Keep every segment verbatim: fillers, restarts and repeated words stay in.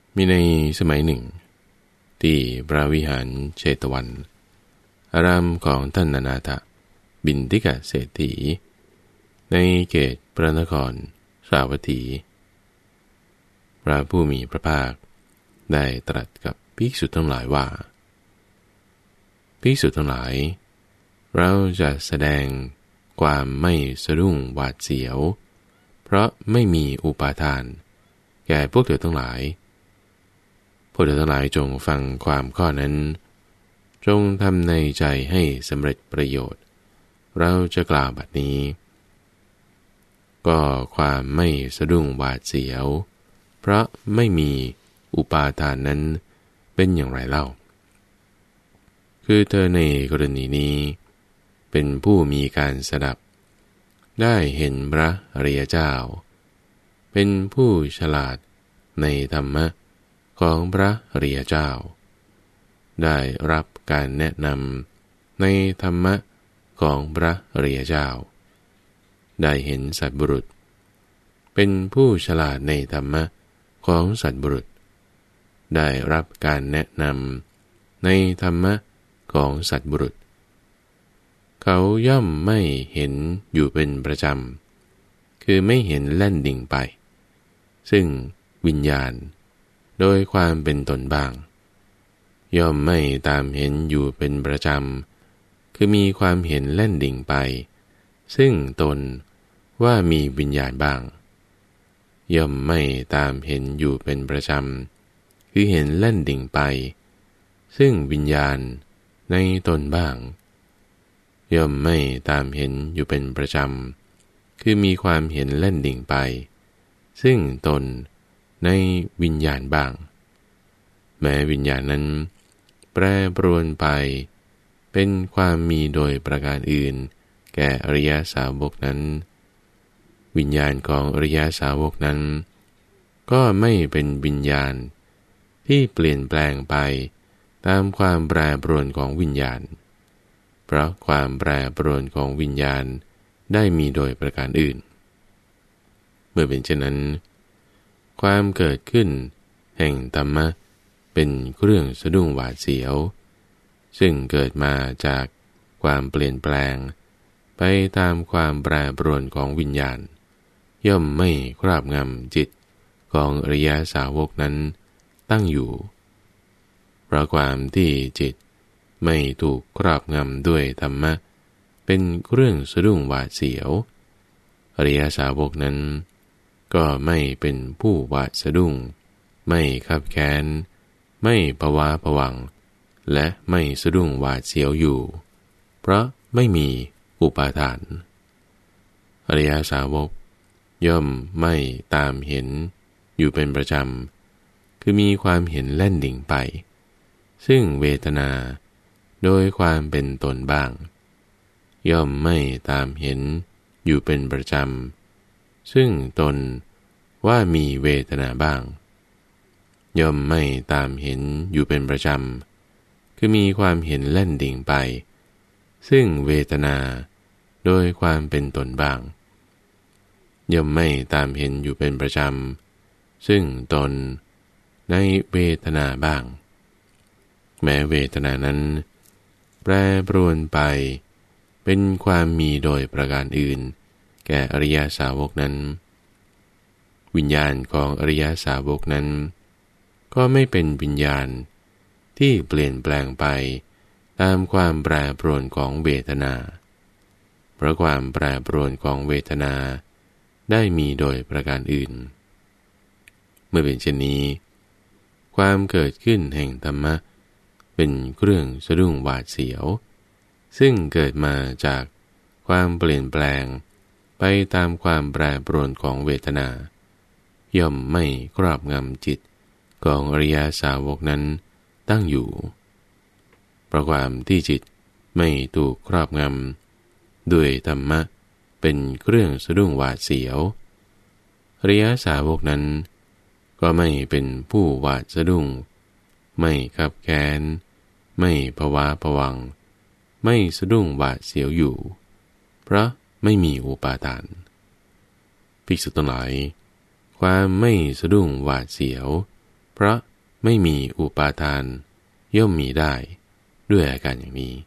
มีในสมัยหนึ่งที่พระวิหารเชตวันอารามของท่านอนาถบิณฑิกเศรษฐีในเขตพระนครสาวัตถีพระผู้มีพระภาคได้ตรัสกับภิกษุทั้งหลายว่าภิกษุทั้งหลายเราจะแสดงความไม่สะดุ้งหวาดเสียวเพราะไม่มีอุปาทานแก่พวกเธอทั้งหลายพวกเธอทั้งหลายจงฟังความข้อนั้นจงทำในใจให้สำเร็จประโยชน์เราจะกล่าวบัดนี้ก็ความไม่สะดุ้งหวาดเสียวเพราะไม่มีอุปาทานนั้นเป็นอย่างไรเล่าคือเธอในกรณีนี้เป็นผู้มีการสดับได้เห็นพระอริยเจ้าเป็นผู้ฉลาดในธรรมะของพระอริยเจ้าได้รับการแนะนำในธรรมะของพระอริยเจ้าได้เห็นสัตบุรุษเป็นผู้ฉลาดในธรรมะของสัตบุรุษได้รับการแนะนำในธรรมะของสัตบุรุษเขาย่อมไม่เห็นอยู่เป็นประจำคือไม่เห็นแล่นดิ่งไปซึ่งวิญญาณโดยความเป็นตนบ้างย่อมไม่ตามเห็นอยู่เป็นประจำคือมีความเห็นแล่นดิ่งไปซึ่งตนว่ามีวิญญาณบ้างย่อมไม่ตามเห็นอยู่เป็นประจำคือเห็นแล่นดิ่งไปซึ่งวิญญาณในตนบ้างย่อมไม่ตามเห็นอยู่เป็นประจำคือมีความเห็นแล่นดิ่งไปซึ่งตนในวิญญาณบ้างแม้วิญญาณนั้นแปรปรวนไปเป็นความมีโดยประการอื่นแก่อริยสาวกนั้นวิญญาณของอริยสาวกนั้นก็ไม่เป็นวิญญาณที่เปลี่ยนแปลงไปตามความแปรปรวนของวิญญาณเพราะความแปรปรวนของวิญญาณได้มีโดยประการอื่นเมื่อเป็นเช่นนั้นความเกิดขึ้นแห่งธรรมะเป็นเครื่องสะดุ้งหวาดเสียวซึ่งเกิดมาจากความเปลี่ยนแปลงไปตามความแปรปรวนของวิญญาณย่อมไม่ครอบงำจิตของอริยสาวกนั้นตั้งอยู่เพราะความที่จิตไม่ถูกครอบงำด้วยธรรมะเป็นเรื่องสะดุ้งหวาดเสียวอริยสาวกนั้นก็ไม่เป็นผู้หวาดสะดุ้งไม่คับแค้นไม่ภวาผวังและไม่สะดุ้งหวาดเสียวอยู่เพราะไม่มีอุปาทานอริยสาวกย่อมไม่ตามเห็นอยู่เป็นประจำคือมีความเห็นแล่นดิ่งไปซึ่งเวทนาโดยความเป็นตนบ้างย่อมไม่ตามเห็นอยู่เป็นประจำซึ่งตนว่ามีเวทนาบ้างย่อมไม่ตามเห็นอยู่เป็นประจำคือมีความเห็นแล่นดิ่งไปซึ่งเวทนาโดยความเป็นตนบ้างย่อมไม่ตามเห็นอยู่เป็นประจำซึ่งตนในเวทนาบ้างแม้เวทนานั้นแปรปรวนไปเป็นความมีโดยประการอื่นแก่อริยสาวกนั้นวิญญาณของอริยสาวกนั้นก็ไม่เป็นวิญญาณที่เปลี่ยนแปลงไปตามความแปรปรวนของเวทนาเพราะความแปรปรวนของเวทนาได้มีโดยประการอื่นเมื่อเป็นเช่นนี้ความเกิดขึ้นแห่งธรรมะเป็นเครื่องสะดุ้งหวาดเสียวซึ่งเกิดมาจากความเปลี่ยนแปลงไปตามความแปรปรวนของเวทนาย่อมไม่ครอบงำจิตของอริยสาวกนั้นตั้งอยู่เพราะความที่จิตไม่ถูกครอบงำด้วยธรรมะเป็นเครื่องสะดุ้งหวาดเสียวอริยสาวกนั้นก็ไม่เป็นผู้หวาดสะดุ้งไม่คับแค้นไม่ภวาผวังไม่สะดุ้งหวาดเสียวอยู่เพราะไม่มีอุปาทานภิกษุทั้งหลายความไม่สะดุ้งหวาดเสียวเพเพราะไม่มีอุปาทานย่อมมีได้ด้วยอาการอย่างนี้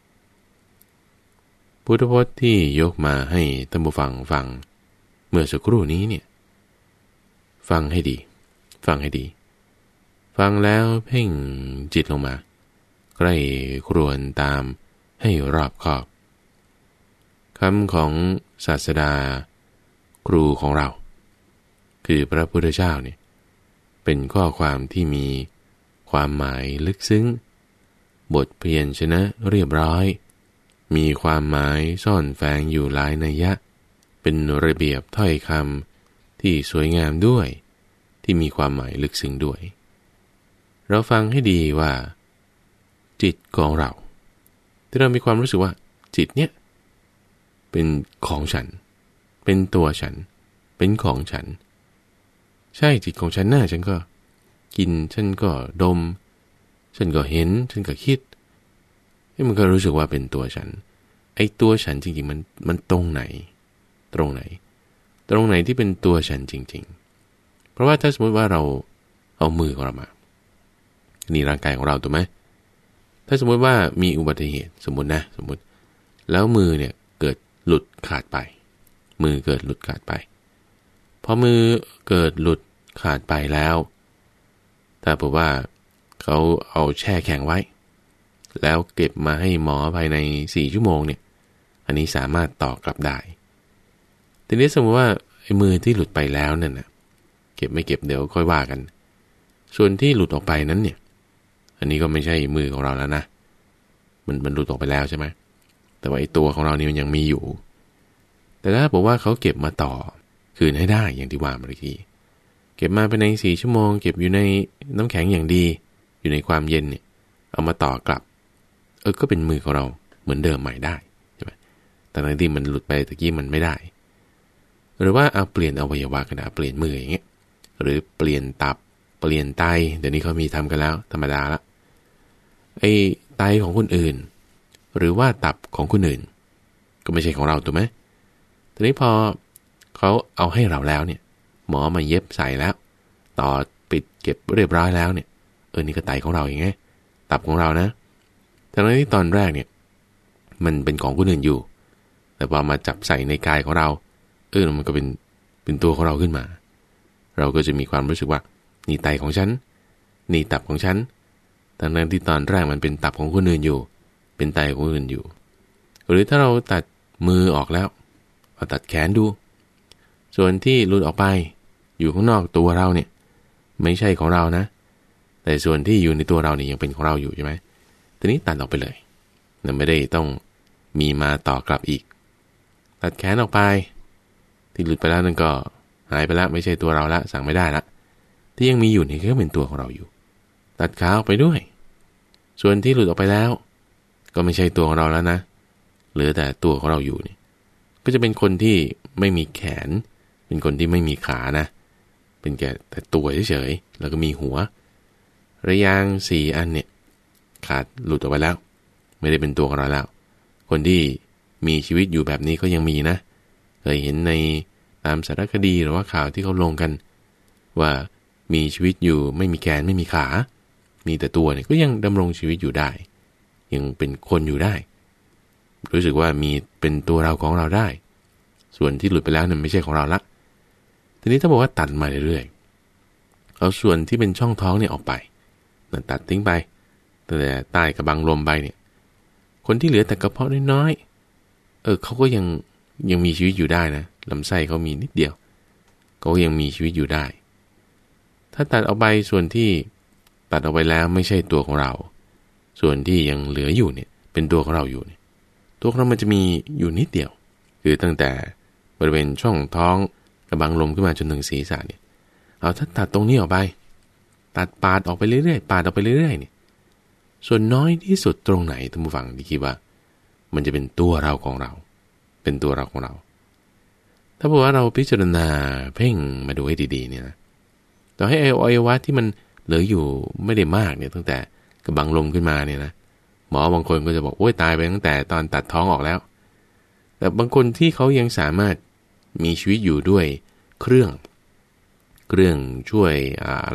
พุทธพจน์ที่ยกมาให้ท่านผู้ฟังฟังเมื่อสักครู่นี้เนี่ยฟังให้ดีฟังให้ดีฟังแล้วเพ่งจิตลงมาใกล้ครวญตามให้รอบคอบคำของศาสดาครูของเราคือพระพุทธเจ้าเนี่ยเป็นข้อความที่มีความหมายลึกซึ้งบทเพียรชนะเรียบร้อยมีความหมายซ่อนแฝงอยู่หลายนัยยะเป็นระเบียบถ้อยคำที่สวยงามด้วยที่มีความหมายลึกซึ้งด้วยเราฟังให้ดีว่าจิตของเราที่เรามีความรู้สึกว่าจิตเนี่ยเป็นของฉันเป็นตัวฉันเป็นของฉันใช่จิตของฉันน่ะฉันก็กินฉันก็ดมฉันก็เห็นฉันก็คิดให้มันก็รู้สึกว่าเป็นตัวฉันไอ้ตัวฉันจริงๆมันมันตรงไหนตรงไหนตรงไหนที่เป็นตัวฉันจริงๆเพราะว่าถ้าสมมติว่าเราเอามือของเรามานี่ร่างกายของเราถูกไหมถ้าสมมติว่ามีอุบัติเหตุสมมตินะสมมติแล้วมือเนี่ยเกิดหลุดขาดไปมือเกิดหลุดขาดไปพอมือเกิดหลุดขาดไปแล้วถ้าบอกว่าเขาเอาแช่แข็งไว้แล้วเก็บมาให้หมอภายในสี่ชั่วโมงเนี่ยอันนี้สามารถต่อกลับได้ทีนี้สมมติว่าไอ้มือที่หลุดไปแล้วนั่นน่ะเก็บไม่เก็บเดี๋ยวค่อยว่ากันส่วนที่หลุดออกไปนั้นเนี่ยอันนี้ก็ไม่ใช่มือของเราแล้วนะมันมันหลุดออกไปแล้วใช่ไหมแต่ว่าไอ้ตัวของเรานี่มันยังมีอยู่แต่ถ้าบอกว่าเขาเก็บมาต่อคืนให้ได้อย่างที่ว่าเมื่อกี้เก็บมาภายในสี่ชั่วโมงเก็บอยู่ในน้ำแข็งอย่างดีอยู่ในความเย็นเนี่ยเอามาต่อกลับเออก็เป็นมือของเราเหมือนเดิมใหม่ได้ใช่ไหมแต่ในที่มันหลุดไปตะกี้มันไม่ได้หรือว่าเอาเปลี่ยนอวัยวะกันนะเปลี่ยนมืออย่างเงี้ยหรือเปลี่ยนตับเปลี่ยนไตเดี๋ยวนี้เขามีทำกันแล้วธรรมดาละไอ้ไตของคนอื่นหรือว่าตับของคนอื่นก็ไม่ใช่ของเราถูกไหมทีนี้พอเขาเอาให้เราแล้วเนี่ยหมอมาเย็บใส่แล้วต่อปิดเก็บเรียบร้อยแล้วเนี่ยเออนี่ก็ไตของเราอย่างไงตับของเรานะแต่ในที่ตอนแรกเนี่ยมันเป็นของคนอื่นอยู่แต่พอมาจับใส่ในกายของเราเออมันก็เป็นเป็นตัวของเราขึ้นมาเราก็จะมีความรู้สึกว่านี่ไตของฉันนี่ตับของฉันทั้งนั้นที่ตอนแรกมันเป็นตับของคนอื่นอยู่เป็นไตของคนอื่นอยู่หรือถ้าเราตัดมือออกแล้วเอาตัดแขนดูส่วนที่หลุดออกไปอยู่ข้างนอกตัวเราเนี่ยไม่ใช่ของเรานะแต่ส่วนที่อยู่ในตัวเราเนี่ยยังเป็นของเราอยู่ใช่ไหมทีนี้ตัดออกไปเลยนั่นไม่ได้ต้องมีมาต่อกลับอีกตัดแขนออกไปที่หลุดไปแล้วนั่นก็หายไปแล้วไม่ใช่ตัวเราละสั่งไม่ได้ละที่ยังมีอยู่นี่ก็เป็นตัวของเราอยู่ตัดขาออกไปด้วยส่วนที่หลุดออกไปแล้วก็ไม่ใช่ตัวของเราแล้วนะเหลือแต่ตัวของเราอยู่นี่ก็จะเป็นคนที่ไม่มีแขนเป็นคนที่ไม่มีขานะเป็นแค่แต่ตัวเฉยๆแล้วก็มีหัวระยางสี่อันเนี่ยขาดหลุดออกไปแล้วไม่ได้เป็นตัวของเราแล้วคนที่มีชีวิตอยู่แบบนี้ก็ยังมีนะเคยเห็นในตามสารคดีหรือว่าข่าวที่เขาลงกันว่ามีชีวิตอยู่ไม่มีแขนไม่มีขามีแต่ตัวเนี่ยก็ยังดำรงชีวิตอยู่ได้ยังเป็นคนอยู่ได้รู้สึกว่ามีเป็นตัวเราของเราได้ส่วนที่หลุดไปแล้วเนี่ยไม่ใช่ของเราละทีนี้ถ้าบอกว่าตัดมาเรื่อยๆเอาส่วนที่เป็นช่องท้องเนี่ยออกไปตัดทิ้งไปแต่ใต้กระบังลมไปเนี่ยคนที่เหลือแต่กระเพาะน้อยๆเออเขาก็ยังยังมีชีวิตอยู่ได้นะลำไส้เขามีนิดเดียวเขายังมีชีวิตอยู่ได้ถ้าตัดออกไปส่วนที่ตัดออกไปแล้วไม่ใช่ตัวของเราส่วนที่ยังเหลืออยู่เนี่ยเป็นตัวของเราอยู่เนี่ยตัวของเรามันจะมีอยู่นิดเดียวคือตั้งแต่บริเวณช่องท้องกระบังลมขึ้นมาจนถึงศีรษะเนี่ยเอาถ้าตัดตรงนี้ออกไปตัดปาดออกไปเรื่อยๆปาดออกไปเรื่อยๆเนี่ยส่วนน้อยที่สุดตรงไหนท่านผู้ฟังที่คิดว่ามันจะเป็นตัวเราของเราเป็นตัวเราของเราถ้าบอกว่าเราพิจารณาเพ่งมาดูให้ดีๆเนี่ยนะต่อให้อวัยวะที่มันเหลืออยู่ไม่ได้มากเนี่ยตั้งแต่กระบังลมขึ้นมาเนี่ยนะหมอบางคนก็จะบอกโอ้ยตายไปตั้งแต่ตอนตัดท้องออกแล้วแต่บางคนที่เขายังสามารถมีชีวิตอยู่ด้วยเครื่องเครื่องช่วยอะไรล่ะ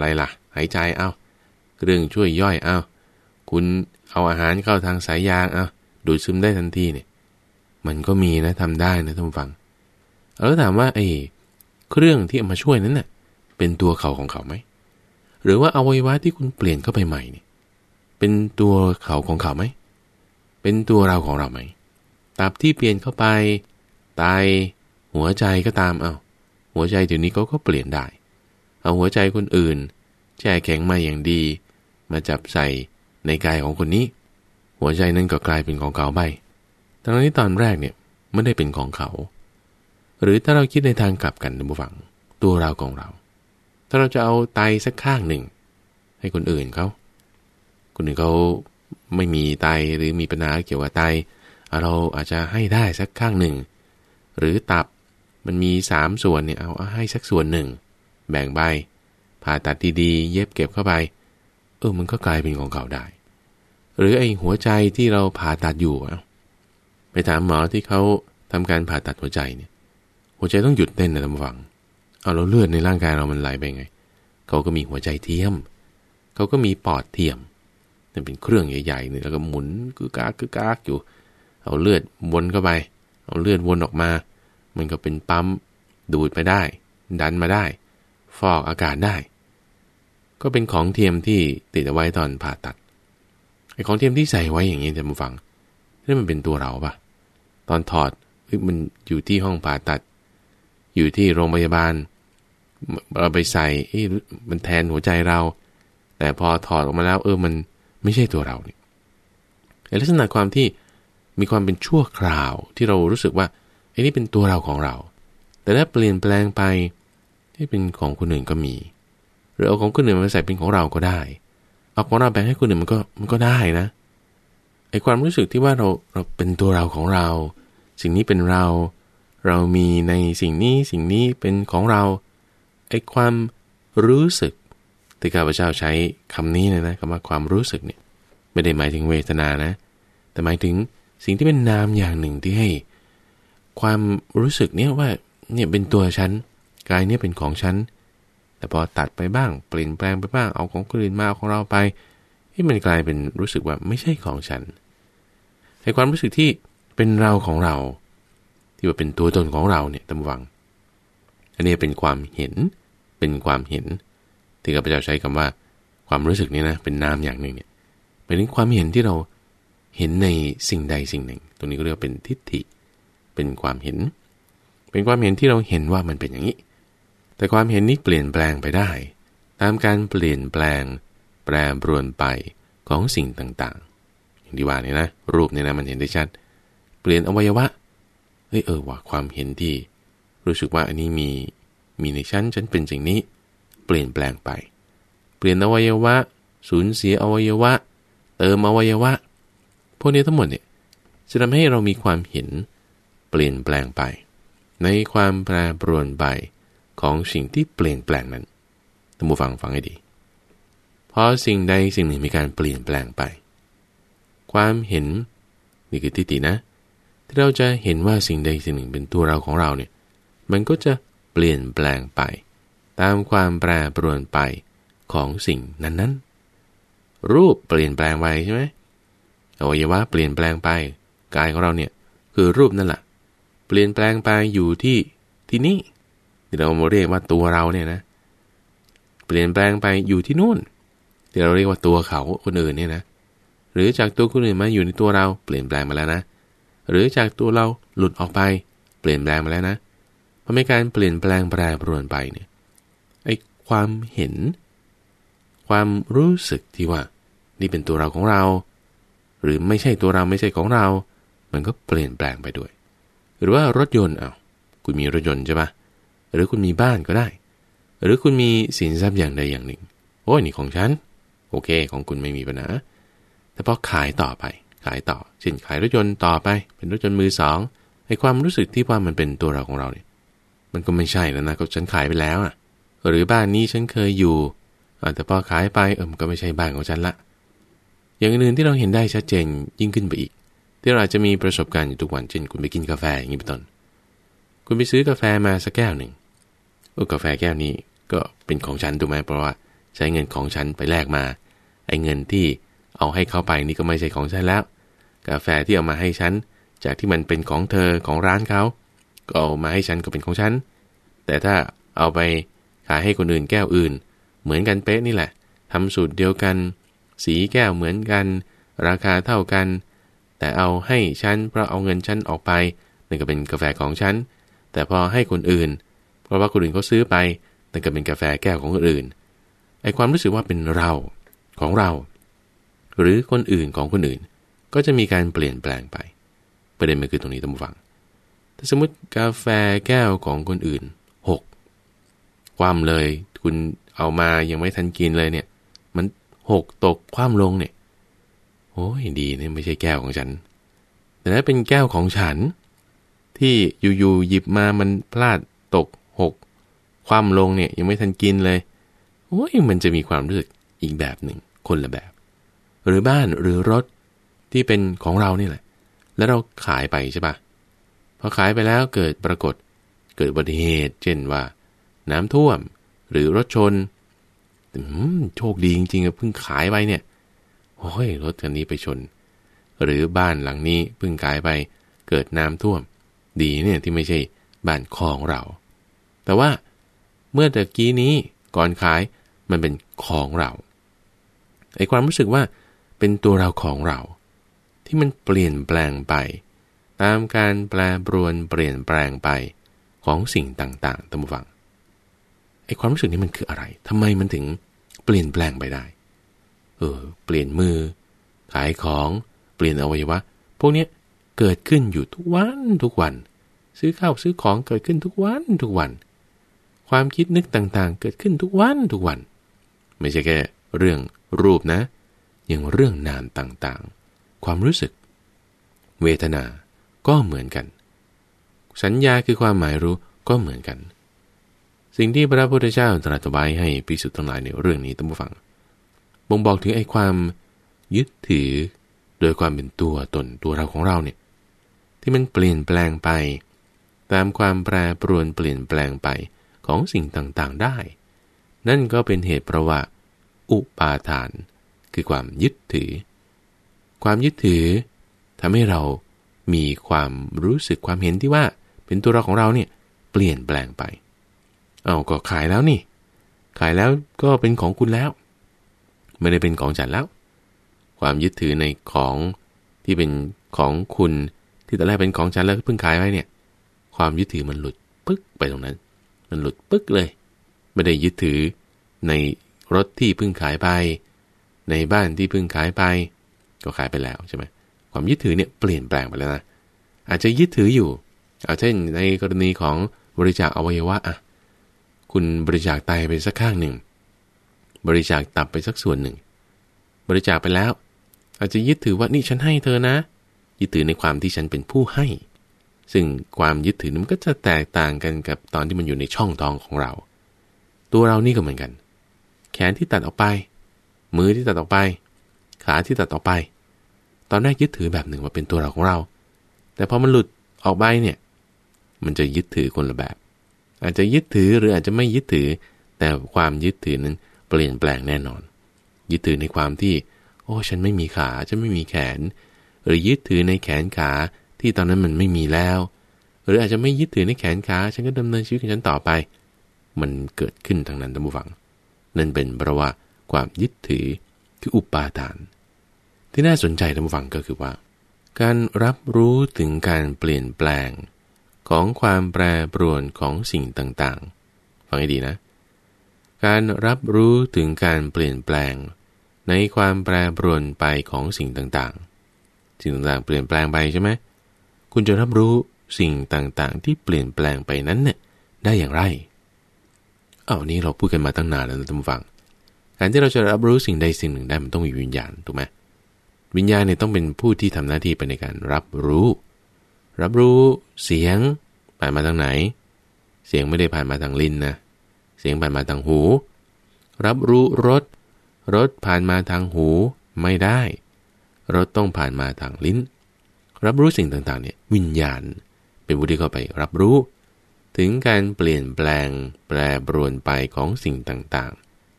หายใจเอาเครื่องช่วยย่อยเอาคุณเอาอาหารเข้าทางสายยางเอาดูดซึมได้ทันทีเนี่ยมันก็มีนะทำได้นะท่านผู้ฟังแล้วถามว่าไอ้เครื่องที่เอามาช่วยนั้นน่ะเป็นตัวเขาของเขาไหมหรือว่าอวัยวะที่คุณเปลี่ยนเข้าไปใหม่นี่เป็นตัวเขาของเขาไหมเป็นตัวเราของเราไหมตับที่เปลี่ยนเข้าไปไตหัวใจก็ตามเอาหัวใจเดี๋ยวนี้เขาก็เปลี่ยนได้เอาหัวใจคนอื่นแช่แข็งมาอย่างดีมาจับใส่ในกายของคนนี้หัวใจนั้นก็กลายเป็นของเขาไปทั้งนี้ตอนแรกเนี่ยไม่ได้เป็นของเขาหรือถ้าเราคิดในทางกลับกันท่านผู้ฟังตัวเราของเราถ้าเราจะเอาไตสักข้างหนึ่งให้คนอื่นเขาคนอื่นเขาไม่มีไตหรือมีปัญหาเกี่ยวกับไตเราอาจจะให้ได้สักข้างหนึ่งหรือตับมันมีสามส่วนเนี่ยเอาให้สักส่วนหนึ่งแบ่งใบผ่าตัดดีๆเย็บเก็บเข้าไปเออมันก็กลายเป็นของเขาได้หรือไอ้หัวใจที่เราผ่าตัดอยู่ไปถามหมอที่เขาทำการผ่าตัดหัวใจเนี่ยหัวใจต้องหยุดเต้นนะท่านผู้ฟังเอาเราเลือดในร่างกายเรามันไหลไปไงเขาก็มีหัวใจเทียมเขาก็มีปอดเทียมมันเป็นเครื่องใหญ่ๆเนี่ยแล้วก็หมุนกึกกากกึกกากอยู่เอาเลือดวนเข้าไปเอาเลือดวนออกมามันก็เป็นปั๊มดูดไปได้ดันมาได้ฟอกอากาศได้ก็เป็นของเทียมที่ติดเอาไว้ตอนผ่าตัดไอ้ของเทียมที่ใส่ไว้อย่างนี้ท่านผู้ฟังนี่มันเป็นตัวเราปะตอนถอดมันอยู่ที่ห้องผ่าตัดอยู่ที่โรงพยาบาลเราไปใส่มันแทนหัวใจเราแต่พอถอดออกมาแล้วเออมันไม่ใช่ตัวเราเนี่ยลักษณะความที่มีความเป็นชั่วคราวที่เรารู้สึกว่าไอ้นี่เป็นตัวเราของเราแต่ถ้าเปลี่ยนแปลงไปที่เป็นของคนอื่นก็มีหรือเอาของคนอื่นมาใส่เป็นของเราก็ได้เอาของเราแบ่งให้คนอื่นมันก็มันก็ได้นะไอ้ความรู้สึกที่ว่าเราเราเป็นตัวเราของเราสิ่งนี้เป็นเราเรามีในสิ่งนี้สิ่งนี้เป็นของเราไอ้ความรู้สึกที่ข้าพเจ้าใช้คำนี้นะนะคำว่าความรู้สึกเนี่ยไม่ได้หมายถึงเวทนานะแต่หมายถึงสิ่งที่เป็นนามอย่างหนึ่งที่ให้ความรู้สึกเนี่ยว่าเนี่ยเป็นตัวฉันกายเนี่ยเป็นของฉันแต่พอตัดไปบ้างเปลี่ยนแปลงไปบ้างเอาของคนอื่นมาเอาของเราไปที่มันกลายเป็นรู้สึกว่าไม่ใช่ของฉันไอ้ความรู้สึกที่เป็นเราของเราที่ว่าเป็นตัวตนของเราเนี่ยตามวังอันนี้เป็นความเห็นเป็นความเห็นที่ข้าพเจ้าใช้คำว่าความรู้สึกนี้นะเป็นนามอย่างหนึ่งเนี่ยเป็นความเห็นที่เราเห็นในสิ่งใดสิ่งหนึ่งตรงนี้ก็เรียกว่าเป็นทิฏฐิเป็นความเห็นเป็นความเห็นที่เราเห็นว่ามันเป็นอย่างนี้แต่ความเห็นนี้เปลี่ยนแปลงไปได้ตามการเปลี่ยนแปลงแปรปรวนไปของสิ่งต่างๆอย่างที่ว่านี่นะรูปเนี่ยนะมันเห็นได้ชัดเปลี่ยนอวัยวะเฮ้ยเออว่าความเห็นที่รู้สึกว่าอันนี้มีมีในชั้นฉันเป็นสิ่งนี้เปลี่ยนแปลงไปเปลี่ยนอวัยวะสูญเสียอวัยวะเติมอวัยวะพวกนี้ทั้งหมดเนี่ยจะทำให้เรามีความเห็นเปลี่ยนแปลงไปในความแปรปรวนไปของสิ่งที่เปลี่ยนแปลงนั้นท่านผู้ฟังฟังให้ดีพอสิ่งใดสิ่งหนึ่งมีการเปลี่ยนแปลงไปความเห็นนี่คือทิฏฐินะที่เราจะเห็นว่าสิ่งใดสิ่งหนึ่งเป็นตัวเราของเราเนี่ยมันก็จะเปลี่ยนแปลงไปตามความแปรปรวนไปของสิ่งนั้นๆรูปเปลี่ยนแปลงไปใช่ไหมอวัยวะเปลี่ยนแปลงไปกายของเราเนี่ยคือรูปนั่นแหละเปลี่ยนแปลงไปอยู่ที่ที่นี่ที่เราเรียกว่าตัวเราเนี่ยนะเปลี่ยนแปลงไปอยู่ที่นู่นที่เราเรียกว่าตัวเขาคนอื่นเนี่ยนะหรือจากตัวคนอื่นมาอยู่ในตัวเราเปลี่ยนแปลงมาแล้วนะหรือจากตัวเราหลุดออกไปเปลี่ยนแปลงมาแล้วนะพอมีการเปลี่ยนแปลงแปรปรวนไปเนี่ยไอ้ความเห็นความรู้สึกที่ว่านี่เป็นตัวเราของเราหรือไม่ใช่ตัวเราไม่ใช่ของเรามันก็เปลี่ยนแปลงไปด้วยหรือว่ารถยนต์เอาคุณมีรถยนต์ใช่ปะหรือคุณมีบ้านก็ได้หรือคุณมีสินทรัพย์อย่างใดอย่างหนึ่งโอ้ยนี่ของฉันโอเคของคุณไม่มีปัญหาแต่พอขายต่อไปขายต่อเช่นขายรถยนต์ต่อไปเป็นรถยนต์มือสองไอ้ความรู้สึกที่ว่ามันเป็นตัวเราของเราเนี่ยมันก็ไม่ใช่แล้วนะก็ฉันขายไปแล้วอ่ะหรือบ้านนี้ฉันเคยอยู่แต่พอขายไปเออมันก็ไม่ใช่บ้านของฉันละอย่างอื่นที่เราเห็นได้ชัดเจนยิ่งขึ้นไปอีกที่เราอาจจะมีประสบการณ์อยู่ทุกวันเช่นคุณไปกินกาแฟอย่างนี้เป็นต้นค คุณไปซื้อกาแฟมาสักแก้วหนึ่งโอ้กาแฟแก้วนี้ก็เป็นของฉันถูกไหมเพราะว่าใช้เงินของฉันไปแลกมาไอ้เงินที่เอาให้เขาไปนี่ก็ไม่ใช่ของฉันแล้วกาแฟที่เอามาให้ฉันจากที่มันเป็นของเธอของร้านเขาก็เอามาให้ฉันก็เป็นของฉันแต่ถ้าเอาไปขายให้คนอื่นแก้วอื่นเหมือนกันเป๊ะนี่แหละทำสูตรเดียวกันสีแก้วเหมือนกันราคาเท่ากันแต่เอาให้ฉันเพราะเอาเงินฉันออกไปนั่นก็เป็นกาแฟของฉันแต่พอให้คนอื่นเพราะว่าคนอื่นเขาซื้อไปนั่นก็เป็นกาแฟแก้วของคนอื่นไอ้ความรู้สึกว่าเป็นเราของเราหรือคนอื่นของคนอื่นก็จะมีการเปลี่ยนแปลงไปประเด็นมันคือตรงนี้ท่านผู้ฟังถ้าสมมติกาแฟแก้วของคนอื่นหกคว่ำเลยคุณเอามายังไม่ทันกินเลยเนี่ยมันหกตกคว่ำลงเนี่ยโอ้ยดีเนี่ยไม่ใช่แก้วของฉันแต่ถ้าเป็นแก้วของฉันที่อยู่ๆหยิบมามันพลาดตกหกคว่ำลงเนี่ยยังไม่ทันกินเลยโอ้ยมันจะมีความรู้สึกอีกแบบหนึ่งคนละแบบหรือบ้านหรือรถที่เป็นของเรานี่แหละแล้วเราขายไปใช่ปะพอขายไปแล้วเกิดปรากฏเกิดอุบัติเหตุเช่นว่าน้ำท่วมหรือรถชนโชคดีจริงๆเพิ่งขายไปเนี่ยโอ้ยรถคันนี้ไปชนหรือบ้านหลังนี้เพิ่งขายไปเกิดน้ำท่วมดีเนี่ยที่ไม่ใช่บ้านของเราแต่ว่าเมื่อตะกี้นี้ก่อนขายมันเป็นของเราไอ้ความรู้สึกว่าเป็นตัวเราของเราที่มันเปลี่ยนแปลงไปตามการแปรปรวนเปลี่ยนแปลงไปของสิ่งต่างๆตามฟังไอ้ความรู้สึกนี้มันคืออะไรทำไมมันถึงเปลี่ยนแปลงไปได้เออเปลี่ยนมือขายของเปลี่ยนอวัยวะพวกนี้เกิดขึ้นอยู่ทุกวันทุกวันซื้อข้าวซื้อของเกิดขึ้นทุกวันทุกวันความคิดนึกต่างๆเกิดขึ้นทุกวันทุกวันไม่ใช่แค่เรื่องรูปนะยังเรื่องนามต่างๆความรู้สึกเวทนาก็เหมือนกันสัญญาคือความหมายรู้ก็เหมือนกันสิ่งที่พระพุทธเจ้าตรัสไว้ให้ภิกษุทั้งหลายในเรื่องนี้ท่านผู้ฟังบ่งบอกถึงไอ้ความยึดถือโดยความเป็นตัวตนตัวเราของเราเนี่ยที่มันเปลี่ยนแปลงไปตามความแปรปรวนเปลี่ยนแปลงไปของสิ่งต่างๆได้นั่นก็เป็นเหตุเพราะว่าอุปาทานคือความยึดถือความยึดถือทำให้เรามีความรู้สึกความเห็นที่ว่าเป็นตัวเราของเราเนี่ยเปลี่ยนแปลงไปเอาก็ขายแล้วนี่ขายแล้วก็เป็นของคุณแล้วไม่ได้เป็นของฉันแล้วความยึดถือในของที่เป็นของคุณที่ตอนแรกเป็นของฉันแล้วเพิ่งขายไว้เนี่ยความยึดถือมันหลุดปึ๊กไปตรงนั้นมันหลุดปึ๊กเลยไม่ได้ยึดถือในรถที่เพิ่งขายไปในบ้านที่เพิ่งขายไปก็ขายไปแล้วใช่ไหมความยึดถือเนี่ยเปลี่ยนแปลงไปแล้วนะอาจจะยึดถืออยู่เอาเช่นในกรณีของบริจาคอวัยวะอ่ะคุณบริจาคไตไปสักข้างหนึ่งบริจาคตับไปสักส่วนหนึ่งบริจาคไปแล้วอาจจะยึดถือว่านี่ฉันให้เธอนะยึดถือในความที่ฉันเป็นผู้ให้ซึ่งความยึดถือมันก็จะแตกต่างกันกับตอนที่มันอยู่ในช่องท้องของเราตัวเรานี่ก็เหมือนกันแขนที่ตัดออกไปมือที่ตัดออกไปขาที่ตัดออกไปตอนแรกยึดถือแบบหนึ่งว่าเป็นตัวเราของเราแต่พอมันหลุดออกไปเนี่ยมันจะยึดถือคนละแบบอาจจะยึดถือหรืออาจจะไม่ยึดถือแต่ความยึดถือนั้นเปลี่ยนแปลงแน่นอนยึดถือในความที่โอ้ฉันไม่มีขาฉันไม่มีแขนหรือยึดถือในแขนขาที่ตอนนั้นมันไม่มีแล้วหรืออาจจะไม่ยึดถือในแขนขาฉันก็ดำเนินชีวิตของฉันต่อไปมันเกิดขึ้นทั้งนั้นท่านผู้ฟังนั่นเป็นเพราะว่าความยึดถือคืออุปาทานที่น่าสนใจท่านผู้ฟังก็คือว่าการรับรู้ถึงการเปลี่ยนแปลงของความแปรปรวนของสิ่งต่างๆฟังให้ดีนะการรับรู้ถึงการเปลี่ยนแปลงในความแปรปรวนไปของสิ่งต่างๆสิ่งต่างๆเปลี่ยนแปลงไปใช่ไหมคุณจะรับรู้สิ่งต่างๆที่เปลี่ยนแปลงไปนั้นเนี่ยได้อย่างไรเอานี้เราพูดกันมาตั้งนานแล้วนะท่านผู้ฟังการที่เราจะรับรู้สิ่งใดสิ่งหนึ่งได้มันต้องมีวิญญาณถูกไหมวิญญาณเนี่ยต้องเป็นผู้ที่ทำหน้าที่ไปในการรับรู้รับรู้เสียงผ่านมาทางไหนเสียงไม่ได้ผ่านมาทางลิ้นนะเสียงผ่านมาทางหูรับรู้รสรสผ่านมาทางหูไม่ได้รสต้องผ่านมาทางลิ้นรับรู้สิ่งต่างๆเนี่ยวิญญาณเป็นผู้ที่เข้าไปรับรู้ถึงการเปลี่ยนแปลงแปรปรวนไปของสิ่งต่างๆ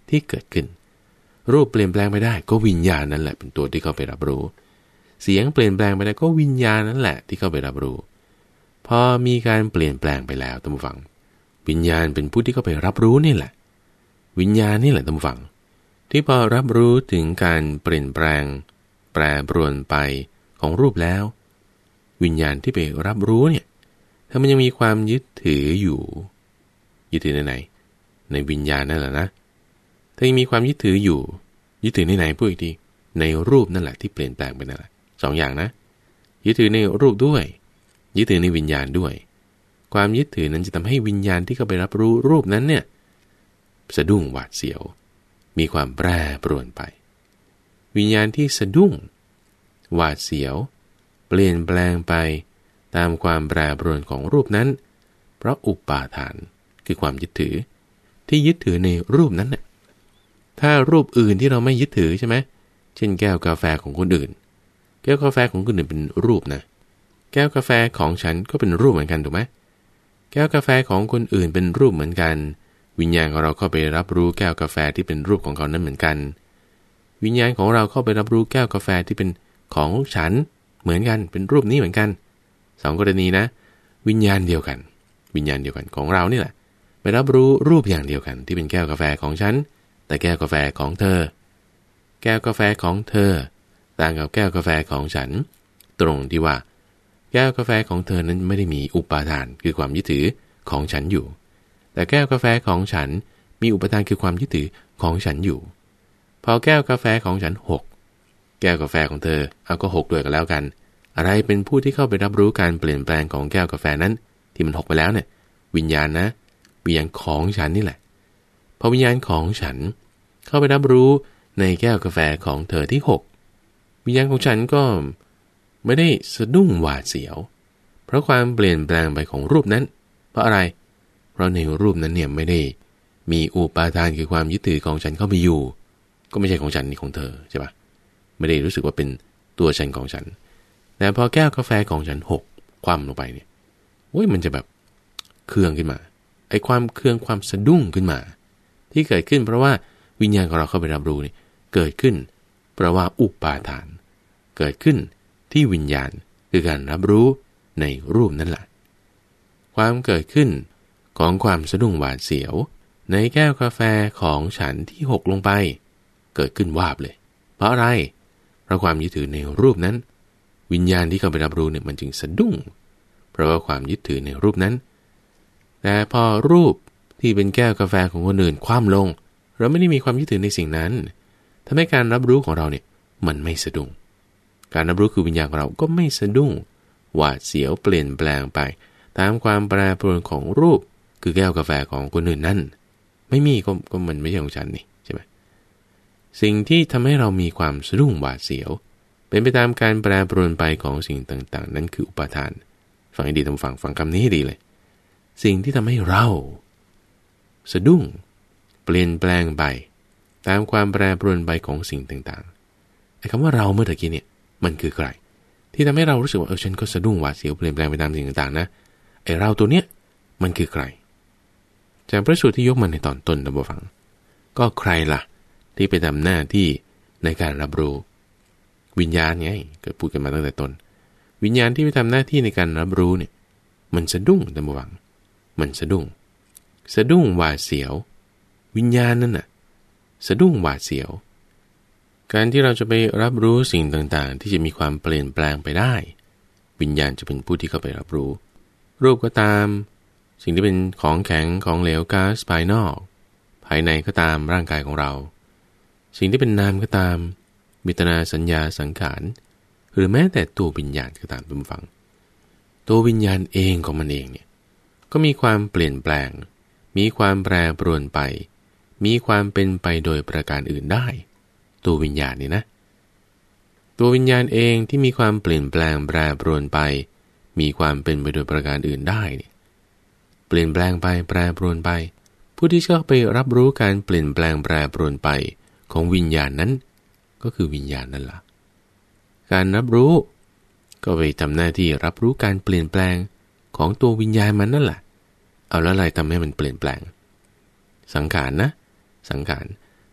ที่เกิดขึ้นรูปเปลี่ยนแปลงไปได้ก็วิญญาณนั่นแหละเป็นตัวที่เข้าไปรับรู้เสียงเปลี่ยนแปลงไปได้ก็วิญญาณนั่นแหละที่เข้าไปรับรู้พอมีการเปลี่ยนแปลงไปแล้วท่านผู้ฟังวิญญาณเป็นผู้ที่เข้าไปรับรู้นี่แหละวิญญาณนี่แหละท่านผู้ฟังที่พอรับรู้ถึงการเปลี่ยนแปลงแปรปรวนไปของรูปแล้ววิญญาณที่ไปรับรู้เนี่ยถ้ามันยังมีความยึดถืออยู่ยึดถือในไหนในวิญญาณนั่นแหละนะถ้ายังมีความยึดถืออยู่ยึดถือในไหนพูดอีกทีในรูปนั่นแหละที่เปลี่ยนแปลงไปนั่นแหละสองอย่างนะยึดถือในรูปด้วยยึดถือในวิญญาณด้วยความยึดถือนั้นจะทำให้วิญญาณที่เข้าไปรับรู้รูปนั้นเนี่ยสะดุ้งหวาดเสียวมีความแปรปรวนไปวิญญาณที่สะดุ้งหวาดเสียวเปลี่ยนแปลงไปตามความแปรปรวนของรูปนั้นเพราะอุปาทานคือความยึดถือที่ยึดถือในรูปนั้นเนี่ยถ้ารูปอื่นที่เราไม่ยึดถือใช่ไหมเช่นแก้วกาแฟของคนอื่นแก้วกาแฟของคนอื่นเป็นรูปนะแก้วกาแฟของฉันก็เป็นรูปเหมือนกันถูกไหมแก้วกาแฟของคนอื่นเป็นรูปเหมือนกันวิญญาณของเราเข้าไปรับรู้แก้วกาแฟที่เป็นรูปของเขานั้นเหมือนกันวิญญาณของเราเข้าไปรับรู้แก้วกาแฟที่เป็นของฉันเหมือนกันเป็นรูปนี้เหมือนกันสองกรณีนะวิญญาณเดียวกันวิญญาณเดียวกันของเรานี่แหละไปรับรู้รูปอย่างเดียวกันที่เป็นแก้วกาแฟของฉันแต่แก้วกาแฟของเธอแก้วกาแฟของเธอต่างกับแก้วกาแฟของฉันตรงที่ว่าแก้วกาแฟของเธอนั้นไม่ได้มีอุปาทานคือความยึดถือของฉันอยู่แต่แก้วกาแฟของฉันมีอุปทานคือความยึดถือของฉันอยู่พอแก้วกาแฟของฉันหกแก้วกาแฟของเธอเอาก็หกด้วยกันแล้วกันอะไรเป็นผู้ที่เข้าไปรับรู้การเปลี่ยนแปลงของแก้วกาแฟนั้นที่มันหกไปแล้วเนี่ยวิญญาณนะวิญญาณของฉันนี่แหละพอวิญญาณของฉันเข้าไปรับรู้ในแก้วกาแฟของเธอที่หกวิญญาณของฉันก็ไม่ได้สะดุ้งหวาดเสียวเพราะความเปลี่ยนแปลงไปของรูปนั้นเพราะอะไรเพราะในรูปนั้นเนี่ยไม่ได้มีอุปาทานคือความยึดถือของฉันเข้าไปอยู่ก็ไม่ใช่ของฉันนี่ของเธอใช่ปะไม่ได้รู้สึกว่าเป็นตัวฉันของฉันแต่พอแก้วกาแฟของฉันหกคว่ำลงไปเนี่ยโอ้ยมันจะแบบเคืองขึ้นมาไอ้ความเคืองความสะดุ้งขึ้นมาที่เกิดขึ้นเพราะว่าวิญญาณของเราเข้าไปรับรู้นี่เกิดขึ้นเพราะว่าอุปาทานเกิดขึ้นที่วิญญาณคือการรับรู้ในรูปนั่นแหละความเกิดขึ้นของความสะดุ้งหวาดเสียวในแก้วกาแฟของฉันที่หกลงไปเกิดขึ้นวาบเลยเพราะอะไรเพราะความยึดถือในรูปนั้นวิญญาณที่เข้าไปรับรู้เนี่ยมันจึงสะดุ้งเพราะว่าความยึดถือในรูปนั้นแต่พอรูปที่เป็นแก้วกาแฟของคนอื่นคว่ำลงเราไม่ได้มีความยึดถือในสิ่งนั้นทำให้การรับรู้ของเราเนี่ยมันไม่สะดุ้งการรับรู้คือวิญญาณของเราก็ไม่สะดุ้งหวาดเสียวเปลี่ยนแปลงไปตามความแปรปรวนของรูปคือแก้วกาแฟของคนอื่นนั่นไม่มีก็ก็มันไม่ใช่ของฉันนี่ใช่ไหมสิ่งที่ทำให้เรามีความสะดุ้งหวาดเสียวเป็นไปตามการแปรปรวนไปของสิ่งต่างๆนั้นคืออุปาทานฟังให้ดีทำฟังฟังคำนี้ให้ดีเลยสิ่งที่ทำให้เราสะดุ้งเปลี่ยนแปลงไปตามความแปรปรวนไปของสิ่งต่างๆไอ้คำว่าเราเมื่อตะกี้เนี่ยมันคือใครที่ทำให้เรารู้สึกว่าเออฉันก็สะดุ้งหวาดเสียวเปลี่ยนแปลงไปตามสิ่งต่างๆนะไอ้เราตัวเนี้ยมันคือใครจากพระสูตรที่ยกมาในตอนต้นนะบ่ฟังก็ใครล่ะที่ไปทำหน้าที่ในการรับรู้วิญญาณไงเกิดพูดกันมาตั้งแต่ต้นวิญญาณที่ไปทำหน้าที่ในการรับรู้เนี่ยมันสะดุ้งนะบ่ฟังมันสะดุ้งสะดุ้งหวาดเสียววิญญาณนั่นน่ะสะดุ้งหวาดเสียวการที่เราจะไปรับรู้สิ่งต่างๆที่จะมีความเปลี่ยนแปลงไปได้วิญญาณจะเป็นผู้ที่เข้าไปรับรู้รูปก็ตามสิ่งที่เป็นของแข็งของเหลวก๊าซภายนอกภายในก็ตามร่างกายของเราสิ่งที่เป็นนามก็ตามเวทนาสัญญาสังขารหรือแม้แต่ตัววิญญาณก็ตามเป็นฟังตัววิญญาณเองของมันเองเนี่ยก็มีความเปลี่ยนแปลงมีความแปรปรวนไปมีความเป็นไปโดยประการอื่นได้ตัววิญญาณนี่นะตัววิญญาณเองที่มีความเปลี่ยนแปลงแปรปรวนไปมีความเป็นไปโดยประการอื่นได้เนี่ยเปลี่ยนแปลงไปแปรปรวนไปผู้ที่เข้าไปรับรู้การเปลี่ยนแปลงแปรปรวนไปของวิญญาณนั้นก็คือวิญญาณนั่นล่ะการรับรู้ก็ไปทำหน้าที่รับรู้การเปลี่ยนแปลงของตัววิญญาณมันนั่นแหละเอาแล้วอะไรทำให้มันเปลี่ยนแปลงสังขารนะสังขาร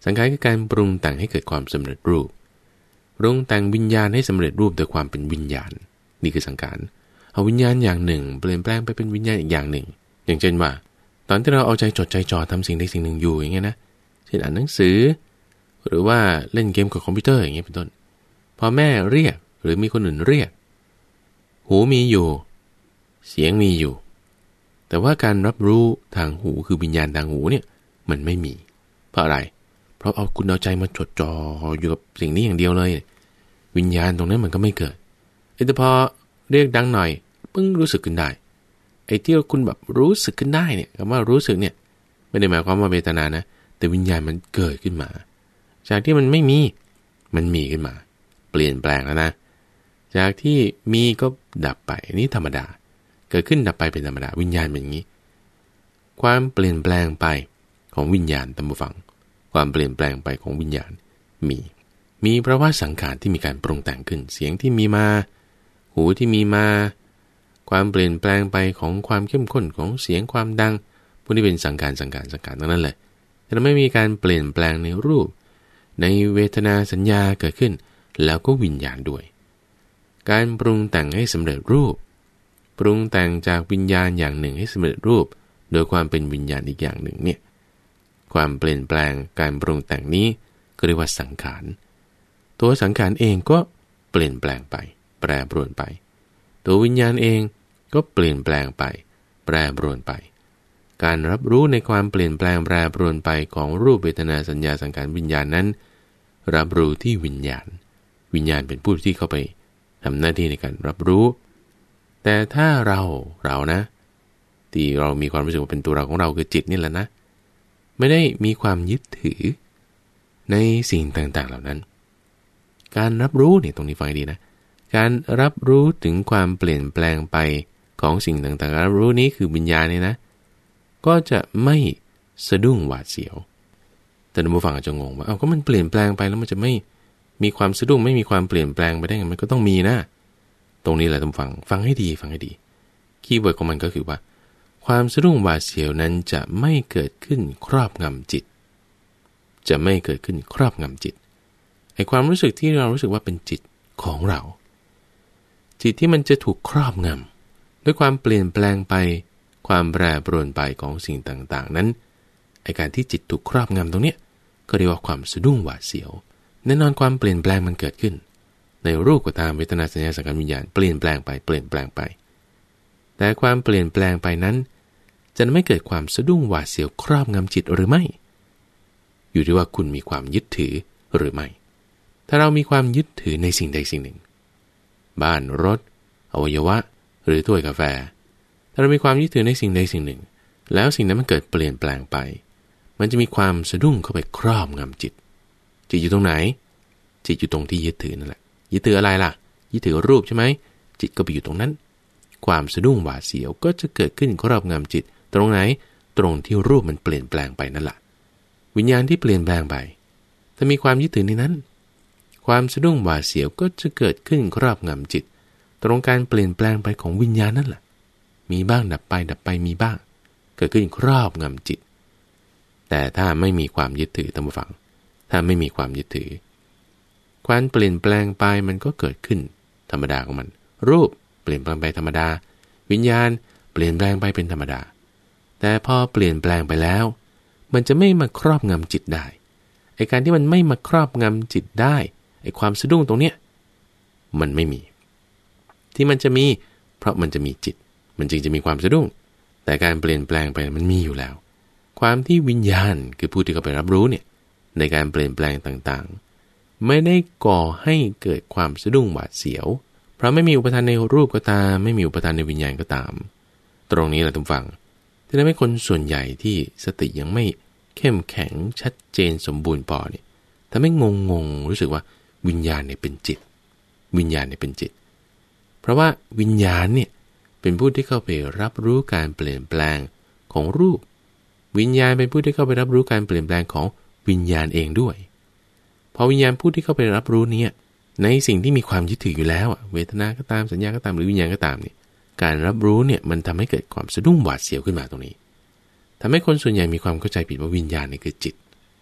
สังขารคือการปรุงแต่งให้เกิดความสำเร็จรูปปรุงแต่งวิญญาณให้สำเร็จรูปโดยความเป็นวิญญาณนี่คือสังขารเอาวิญญาณอย่างหนึ่งเปลี่ยนแปลงไปเป็นวิญญาณอีกอย่างหนึ่งอย่างเช่นว่าตอนที่เราเอาใจจดใจจ่อทำสิ่งใดสิ่งหนึ่งอยู่อย่างเงี้ยนะเช่นอ่านหนังสือหรือว่าเล่นเกมกับคอมพิวเตอร์อย่างเงี้ยเป็นต้นพอแม่เรียกหรือมีคนอื่นเรียกหูมีอยู่เสียงมีอยู่แต่ว่าการรับรู้ทางหูคือวิญญาณทางหูเนี่ยมันไม่มีเพราะอะไรเพราะเอาคุณเอาใจมาจดจ่ออยู่กับสิ่งนี้อย่างเดียวเลยวิญญาณตรงนั้นมันก็ไม่เกิดแต่พอเรียกดังหน่อยปึ้งรู้สึกขึ้นได้ไอ้ที่คุณแบบรู้สึกขึ้นได้เนี่ยคำว่ารู้สึกเนี่ยไม่ได้หมายความว่าเวทนานะแต่วิญญาณมันเกิดขึ้นมาจากที่มันไม่มีมันมีขึ้นมาเปลี่ยนแปลงแล้วนะจากที่มีก็ดับไปนี่ธรรมดาเกิดขึ้นดับไปเป็นธรรมดาวิญญาณเป็นอย่างนี้ความเปลี่ยนแปลงไปของวิญญาณตามผู้ฟังความเปลี่ยนแปลงไปของวิญญาณมีมีเพราะว่าสังขารที่มีการปรุงแต่งขึ้นเสียงที่มีมาหูที่มีมาความเปลี่ยนแปลงไปของความเข้มข้นของเสียงความดังพวกนี้เป็นสังขารสังขารสังขารทั้งนั้นเลยแต่ไม่มีการเปลี่ยนแปลงในรูปในเวทนาสัญญาเกิดขึ้นแล้วก็วิญญาณด้วยการปรุงแต่งให้สำเร็จรูปปรุงแต่งจากวิญญาณอย่างหนึ่งให้สำเร็จรูปโดยความเป็นวิญญาณอีกอย่างหนึ่งเนี่ยความเปลี่ยนแปลงการปรุงแต่งนี้ก็เรียกว่าสังขารตัวสังขารเองก็เปลี่ยนแปลงไปแปรปรวนไปตัววิญญาณเองก็เปลี่ยนแปลงไปแปรปรวนไปการรับรู้ในความเปลี่ยนแปลงแปรปรวนไปของรูปเวทนาสัญญาสังขารวิญญาณนั้นรับรู้ที่วิญญาณวิญญาณเป็นผู้ที่เข้าไปทำหน้าที่ในการรับรู้แต่ถ้าเราเรานะที่เรามีความรู้สึกว่าเป็นตัวเราของเราคือจิตนี่แหละนะไม่ได้มีความยึดถือในสิ่งต่างๆเหล่านั้นการรับรู้เนี่ยตรงนี้ฟังดีนะการรับรู้ถึงความเปลี่ยนแปลงไปของสิ่งต่างๆรับรู้นี้คือวิญญาณนี่นะก็จะไม่สะดุ้งหวาดเสียวแต่ท่านผู้ฟังอาจจะงงว่าเอ้าก็มันเปลี่ยนแปลงไปแล้วมันจะไม่มีความสะดุ้งไม่มีความเปลี่ยนแปลงไปได้ไงมันก็ต้องมีนะตรงนี้แหละท่านฟังฟังให้ดีฟังให้ดีคีย์เวิร์ดของมันก็คือว่าความสะดุ้งหวาดเสียวนั้นจะไม่เกิดขึ้นครอบงำจิตจะไม่เกิดขึ้นครอบงำจิตไอ้ความรู้สึกที่เรารู้สึกว่าเป็นจิตของเราจิตที่มันจะถูกครอบงำด้วยความเปลี่ยนแปลงไปความแปรปรวนไปของสิ่งต่างๆนั้นไอ้การที่จิตถูกครอบงำตรงเนี้ยก็เรียกว่าความสะดุ้งหวาดเสียวแน่นอนความเปลี่ยนแปลงมันเกิดขึ้นในรูปก็ตามเวทนาสัญญาสังขารวิญญาณเปลี่ยนแปลงไปเปลี่ยนแปลงไปแต่ความเปลี่ยนแปลงไปนั้นจะไม่เกิดความสะดุ้งหวาดเสียวครอบงำจิตหรือไม่อยู่ที่ว่าคุณมีความยึดถือหรือไม่ถ้าเรามีความยึดถือในสิ่งใดสิ่งหนึ่งบ้านรถอวัยวะหรือถ้วยกาแฟถ้าเรามีความยึดถือในสิ่งใดสิ่งหนึ่งแล้วสิ่งนั้นมันเกิดเปลี่ยนแปลงไปมันจะมีความสะดุ้งเข้าไปครอบงำจิตจิตอยู่ตรงไหนจิตอยู่ตรงที่ยึดถือนั่นแหละยึดถืออะไรล่ะยึดถือรูปใช่ไหมจิตก็ไปอยู่ตรงนั้นความสะดุ้งหวาดเสียวก็จะเกิดขึ้นครอบงำจิตตรงไหนตรงที่รูปมันเปลี่ยนแปลงไปนั่นแหละวิญญาณที่เปลี่ยนแปลงไปถ้ามีความยึดถือในนั้นความสะดุ้งหวาดเสียวก็จะเกิดขึ้นครอบงำจิตตรงการเปลี่ยนแปลงไปของวิญญาณนั่นแหละมีบ้างดับไปดับไปมีบ้างเกิดขึ้นครอบงำจิตแต่ถ้าไม่มีความยึดถือตามฟังถ้าไม่มีความยึดถือความเปลี่ยนแปลงไปมันก็เกิดขึ้นธรรมดาของมันรูปเปลี่ยนแปลงไปธรรมดาวิญญาณเปลี่ยนแปลงไปเป็นธรรมดาแต่พอเปลี่ยนแปลงไปแล้วมันจะไม่มาครอบงำจิตได้ไอ้การที่มันไม่มาครอบงำจิตได้ไอ้ความสะดุ้งตรงเนี้ยมันไม่มีที่มันจะมีเพราะมันจะมีจิตมันจึงจะมีความสะดุ้งแต่การเปลี่ยนแปลงไปมันมีอยู่แล้วความที่วิญญาณคือผู้ที่เข้าไปรับรู้เนี่ยในการเปลี่ยนแปลงต่างๆไม่ได้ก่อให้เกิดความสะดุ้งหวาดเสียวเพราะไม่มีอุปทานในรูปก็ตามไม่มีอุปทานในวิญญาณก็ตามตรงนี้แหละทุกฝั่งที่ทำให้คนส่วนใหญ่ที่สติยังไม่เข้มแข็งชัดเจนสมบูรณ์พอเนี่ยทำให้งงงรู้สึกว่าวิญญาณเนี่ยเป็นจิตวิญญาณเนี่ยเป็นจิตเพราะว่าวิญญาณเนี่ยเป็นผู้ที่เข้าไปรับรู้การเปลี่ยนแปลงของรูปวิญญาณเป็นผู้ที่เข้าไปรับรู้การเปลี่ยนแปลงของวิญญาณเองด้วยพอวิญญาณผู้ที่เข้าไปรับรู้เนี่ยในสิ่งที่มีความยึดถืออยู่แล้วเวทนาก็ตามสัญญาก็ตามหรือวิญญาณก็ตามเนี่ยการรับรู้เนี่ยมันทำให้เกิดความสะดุ้งหวาดเสียวขึ้นมาตรงนี้ทำให้คนส่วนใหญ่มีความเข้าใจผิดว่าวิญญาณนี่คือจิต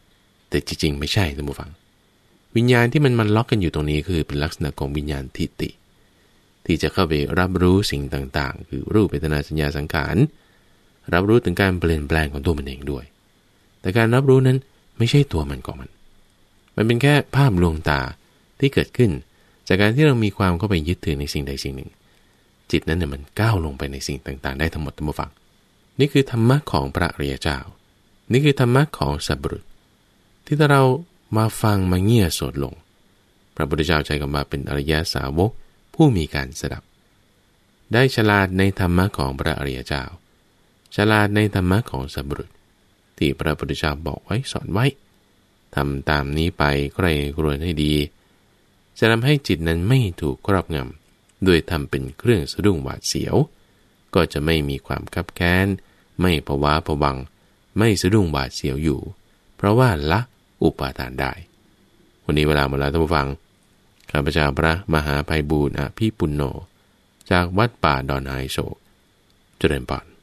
แต่จริงๆไม่ใช่ท่านผู้ฟังวิญญาณที่มันมันล็อกกันอยู่ตรงนี้คือเป็นลักษณะของวิญญาณทิฏฐิที่จะเข้าไปรับรู้สิ่งต่างๆคือรูปเวทนาสัญญาสังขารรับรู้ถึงการเปลี่ยนแปลงของตัวมันเองด้วยแต่การรับรู้นั้นไม่ใช่ตัวมันของมันมันเป็นแค่ภาพลวงตาที่เกิดขึ้นจากการที่เรามีความเข้าไปยึดถือในสิ่งใดสิ่งหนึ่งจิตนั้นเนี่ยมันก้าวลงไปในสิ่งต่างๆได้ทั้งหมดทั้งมวลนี่คือธรรมะของพระอริยเจ้านี่คือธรรมะของสัพพุรุษที่ถ้าเรามาฟังมาเงี่ยโสดลงพระพุทธเจ้าใช้คำว่าเป็นอริยสาวกผู้มีการสดับได้ฉลาดในธรรมะของพระอริยเจ้าฉลาดในธรรมะของสัพพุรุษที่พระพุทธเจ้าบอกไว้สอนไว้ทำตามนี้ไปใครครวญให้ดีจะทำให้จิตนั้นไม่ถูกครอบงำด้วยทำเป็นเครื่องสะดุ้งหวาดเสียวก็จะไม่มีความคับแค้นไม่ภาวะผวังไม่สะดุ้งหวาดเสียวอยู่เพราะว่าละอุปาทานได้วันนี้เวลาหมดแล้วท่านผู้ฟังข้าพเจ้าพระมหาไพบูลย์อภิปุณโญจากวัดป่าดอนไฮโศกเจริญพร